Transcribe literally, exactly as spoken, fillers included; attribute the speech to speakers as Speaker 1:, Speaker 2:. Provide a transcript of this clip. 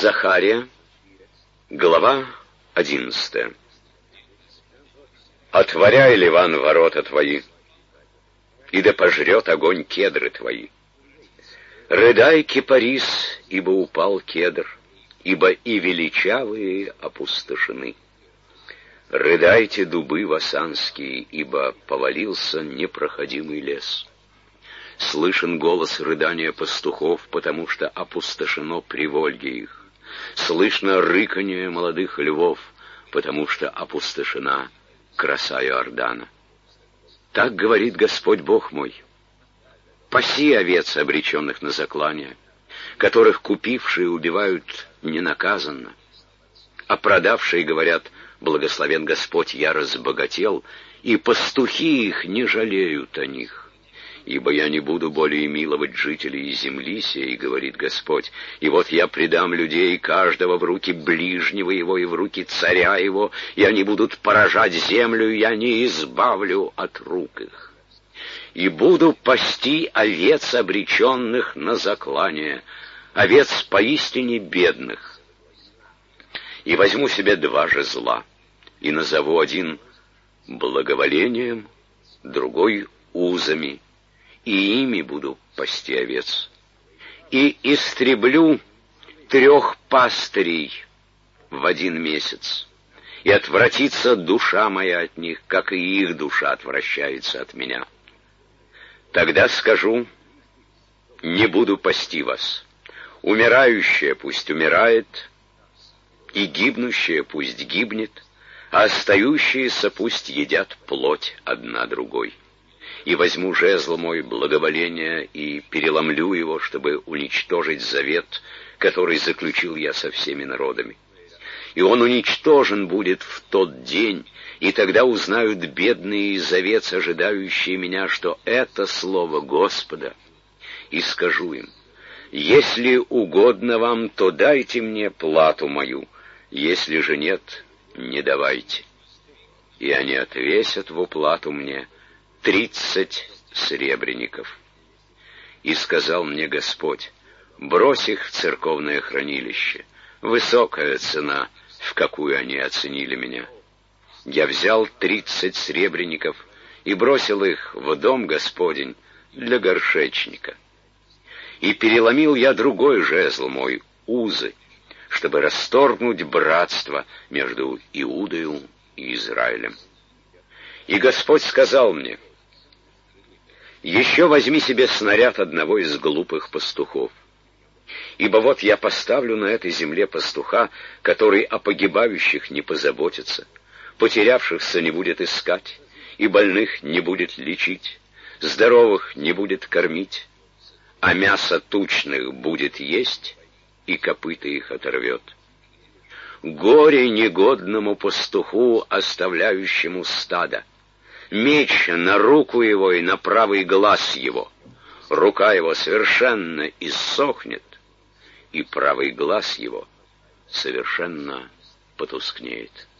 Speaker 1: Захария, глава одиннадцатая. «Отворяй, Ливан, ворота твои, и да пожрет огонь кедры твои. Рыдай, кипарис, ибо упал кедр, ибо и величавые опустошены. Рыдайте, дубы васанские, ибо повалился непроходимый лес. Слышен голос рыдания пастухов, потому что опустошено приволье их. Слышно рыканье молодых львов, потому что опустошена краса Иордана. Так говорит Господь Бог мой: паси овец, обреченных на заклание, которых купившие убивают ненаказанно, а продавшие говорят: благословен Господь, я разбогател, и пастухи их не жалеют о них. Ибо я не буду более миловать жителей земли сей, говорит Господь, и вот я предам людей каждого в руки ближнего его и в руки царя его, и они будут поражать землю, и я не избавлю от рук их. И буду пасти овец, обреченных на заклание, овец поистине бедных. И возьму себе два жезла, и назову один благоволением, другой узами, и ими буду пасти овец. И истреблю трех пастырей в один месяц, и отвратится душа моя от них, как и их душа отвращается от меня. Тогда скажу: не буду пасти вас. Умирающее пусть умирает, и гибнущее пусть гибнет, а остающиеся пусть едят плоть одна другой. И возьму жезл мой благоволения и переломлю его, чтобы уничтожить завет, который заключил я со всеми народами. И он уничтожен будет в тот день, и тогда узнают бедные из овец, ожидающие меня, что это слово Господа. И скажу им: если угодно вам, то дайте мне плату мою, если же нет, не давайте. И они отвесят в уплату мне тридцать сребреников. И сказал мне Господь: брось их в церковное хранилище, высокая цена, в какую они оценили меня. Я взял тридцать сребреников и бросил их в дом Господень для горшечника. И переломил я другой жезл мой, узы, чтобы расторгнуть братство между Иудою и Израилем. И Господь сказал мне: еще возьми себе снаряд одного из глупых пастухов. Ибо вот я поставлю на этой земле пастуха, который о погибающих не позаботится, потерявшихся не будет искать, и больных не будет лечить, здоровых не будет кормить, а мясо тучных будет есть, и копыта их оторвет. Горе негодному пастуху, оставляющему стадо! Меч на руку его и на правый глаз его. Рука его совершенно иссохнет, и правый глаз его совершенно потускнеет.